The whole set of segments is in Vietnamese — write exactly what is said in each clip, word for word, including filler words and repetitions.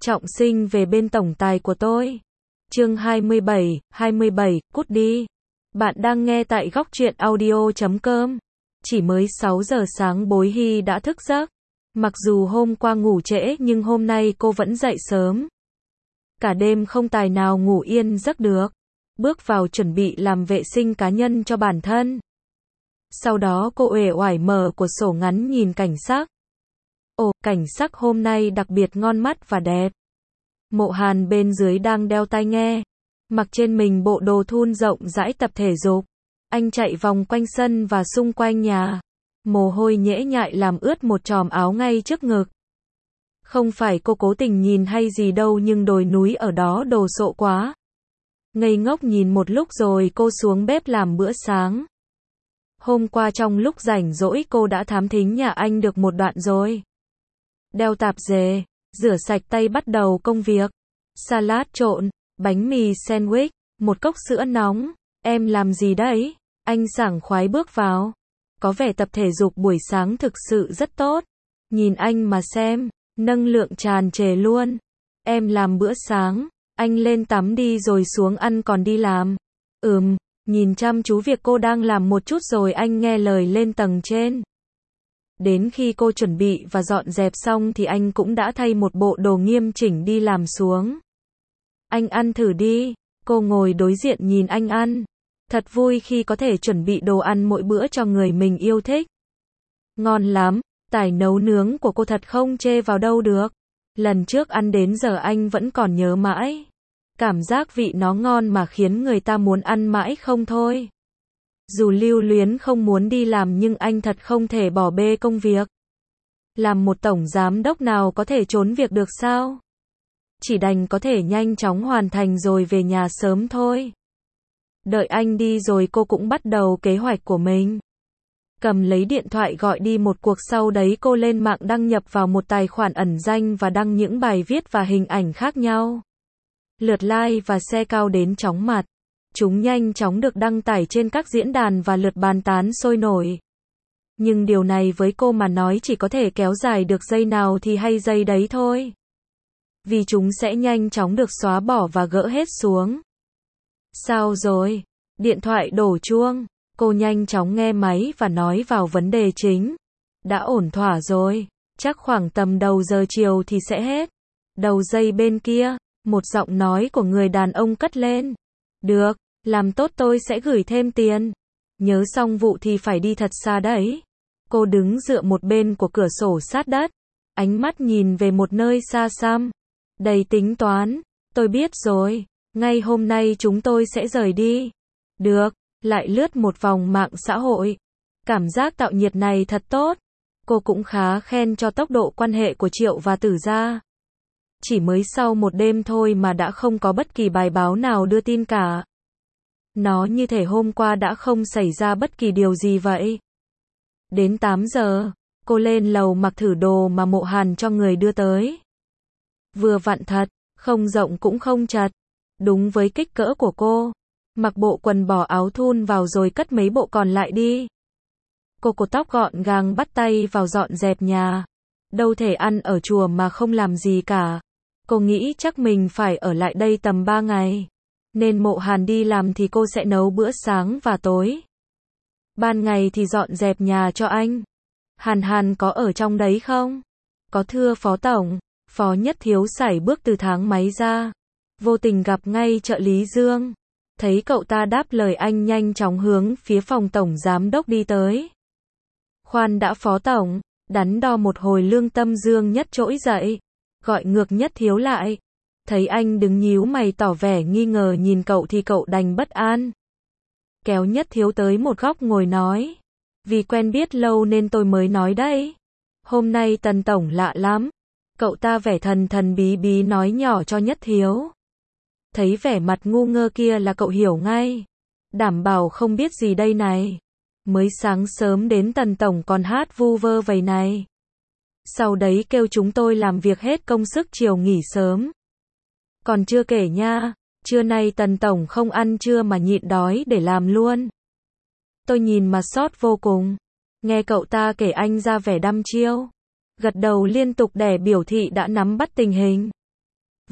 Trọng sinh về bên tổng tài của tôi. Chương hai mươi bảy, hai mươi bảy, cút đi. Bạn đang nghe tại góc truyện audio chấm com. Chỉ mới sáu giờ sáng Bối Hy đã thức giấc. Mặc dù hôm qua ngủ trễ nhưng hôm nay cô vẫn dậy sớm. Cả đêm không tài nào ngủ yên giấc được. Bước vào chuẩn bị làm vệ sinh cá nhân cho bản thân. Sau đó cô uể oải mở của sổ ngắn nhìn cảnh sắc. Ồ, cảnh sắc hôm nay đặc biệt ngon mắt và đẹp. Mộ Hàn bên dưới đang đeo tai nghe, mặc trên mình bộ đồ thun rộng rãi tập thể dục. Anh chạy vòng quanh sân và xung quanh nhà. Mồ hôi nhễ nhại làm ướt một chòm áo ngay trước ngực. Không phải cô cố tình nhìn hay gì đâu nhưng đồi núi ở đó đồ sộ quá. Ngây ngốc nhìn một lúc rồi cô xuống bếp làm bữa sáng. Hôm qua trong lúc rảnh rỗi cô đã thám thính nhà anh được một đoạn rồi. Đeo tạp dề, rửa sạch tay bắt đầu công việc. Salad trộn, bánh mì sandwich, một cốc sữa nóng. Em làm gì đấy? Anh sảng khoái bước vào. Có vẻ tập thể dục buổi sáng thực sự rất tốt. Nhìn anh mà xem, năng lượng tràn trề luôn. Em làm bữa sáng, anh lên tắm đi rồi xuống ăn còn đi làm. Ừm, nhìn chăm chú việc cô đang làm một chút rồi anh nghe lời lên tầng trên. Đến khi cô chuẩn bị và dọn dẹp xong thì anh cũng đã thay một bộ đồ nghiêm chỉnh đi làm xuống. Anh ăn thử đi. Cô ngồi đối diện nhìn anh ăn. Thật vui khi có thể chuẩn bị đồ ăn mỗi bữa cho người mình yêu thích. Ngon lắm, tài nấu nướng của cô thật không chê vào đâu được. Lần trước ăn đến giờ anh vẫn còn nhớ mãi. Cảm giác vị nó ngon mà khiến người ta muốn ăn mãi không thôi. Dù lưu luyến không muốn đi làm nhưng anh thật không thể bỏ bê công việc. Làm một tổng giám đốc nào có thể trốn việc được sao? Chỉ đành có thể nhanh chóng hoàn thành rồi về nhà sớm thôi. Đợi anh đi rồi cô cũng bắt đầu kế hoạch của mình. Cầm lấy điện thoại gọi đi một cuộc, sau đấy cô lên mạng đăng nhập vào một tài khoản ẩn danh và đăng những bài viết và hình ảnh khác nhau. Lượt like và share cao đến chóng mặt. Chúng nhanh chóng được đăng tải trên các diễn đàn và lượt bàn tán sôi nổi. Nhưng điều này với cô mà nói chỉ có thể kéo dài được giây nào thì hay giây đấy thôi. Vì chúng sẽ nhanh chóng được xóa bỏ và gỡ hết xuống. Sao rồi? Điện thoại đổ chuông. Cô nhanh chóng nghe máy và nói vào vấn đề chính. Đã ổn thỏa rồi. Chắc khoảng tầm đầu giờ chiều thì sẽ hết. Đầu dây bên kia, một giọng nói của người đàn ông cất lên. Được, làm tốt tôi sẽ gửi thêm tiền. Nhớ xong vụ thì phải đi thật xa đấy. Cô đứng dựa một bên của cửa sổ sát đất. Ánh mắt nhìn về một nơi xa xăm. Đầy tính toán. Tôi biết rồi. Ngay hôm nay chúng tôi sẽ rời đi. Được, lại lướt một vòng mạng xã hội. Cảm giác tạo nhiệt này thật tốt. Cô cũng khá khen cho tốc độ quan hệ của Triệu và Tử gia. Chỉ mới sau một đêm thôi mà đã không có bất kỳ bài báo nào đưa tin cả. Nó như thể hôm qua đã không xảy ra bất kỳ điều gì vậy. Đến tám giờ, cô lên lầu mặc thử đồ mà Mộ Hàn cho người đưa tới. Vừa vặn thật, không rộng cũng không chật. Đúng với kích cỡ của cô. Mặc bộ quần bỏ áo thun vào rồi cất mấy bộ còn lại đi. Cô cột tóc gọn gàng bắt tay vào dọn dẹp nhà. Đâu thể ăn ở chùa mà không làm gì cả. Cô nghĩ chắc mình phải ở lại đây tầm ba ngày. Nên Mộ Hàn đi làm thì cô sẽ nấu bữa sáng và tối. Ban ngày thì dọn dẹp nhà cho anh. Hàn Hàn có ở trong đấy không? Có thưa Phó Tổng. Phó Nhất Thiếu sải bước từ thang máy ra. Vô tình gặp ngay trợ lý Dương. Thấy cậu ta đáp lời anh nhanh chóng hướng phía phòng tổng giám đốc đi tới. Khoan đã Phó Tổng. Đắn đo một hồi lương tâm Dương Nhất trỗi dậy. Gọi ngược Nhất Thiếu lại. Thấy anh đứng nhíu mày tỏ vẻ nghi ngờ nhìn cậu thì cậu đành bất an. Kéo Nhất Thiếu tới một góc ngồi nói. Vì quen biết lâu nên tôi mới nói đấy. Hôm nay Tần Tổng lạ lắm. Cậu ta vẻ thần thần bí bí nói nhỏ cho Nhất Thiếu. Thấy vẻ mặt ngu ngơ kia là cậu hiểu ngay. Đảm bảo không biết gì đây này. Mới sáng sớm đến Tần Tổng còn hát vu vơ vầy này. Sau đấy kêu chúng tôi làm việc hết công sức chiều nghỉ sớm. Còn chưa kể nha, trưa nay Tần Tổng không ăn trưa mà nhịn đói để làm luôn. Tôi nhìn mà sót vô cùng. Nghe cậu ta kể anh ra vẻ đăm chiêu. Gật đầu liên tục để biểu thị đã nắm bắt tình hình.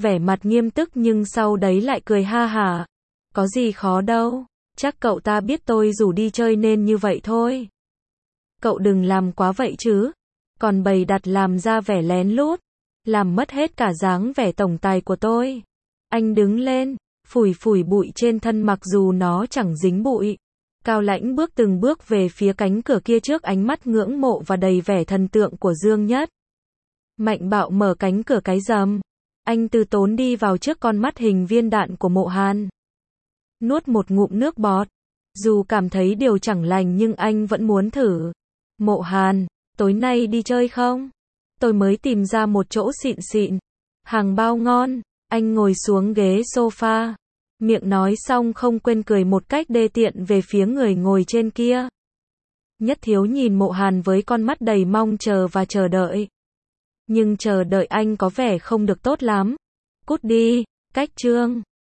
vẻ mặt nghiêm túc nhưng sau đấy lại cười ha hả. Có gì khó đâu, chắc cậu ta biết tôi rủ đi chơi nên như vậy thôi. Cậu đừng làm quá vậy chứ, còn bày đặt làm ra vẻ lén lút, làm mất hết cả dáng vẻ tổng tài của tôi. Anh đứng lên, phủi phủi bụi trên thân mặc dù nó chẳng dính bụi. Cao Lãnh bước từng bước về phía cánh cửa kia trước ánh mắt ngưỡng mộ và đầy vẻ thần tượng của Dương Nhất. Mạnh bạo mở cánh cửa cái rầm. Anh từ tốn đi vào trước con mắt hình viên đạn của Mộ Hàn. Nuốt một ngụm nước bọt. Dù cảm thấy điều chẳng lành nhưng anh vẫn muốn thử. Mộ Hàn, tối nay đi chơi không? Tôi mới tìm ra một chỗ xịn xịn. Hàng bao ngon. Anh ngồi xuống ghế sofa. Miệng nói xong không quên cười một cách đê tiện về phía người ngồi trên kia. Nhất Thiếu nhìn Mộ Hàn với con mắt đầy mong chờ và chờ đợi. Nhưng chờ đợi anh có vẻ không được tốt lắm. Cút đi, Cách Trương.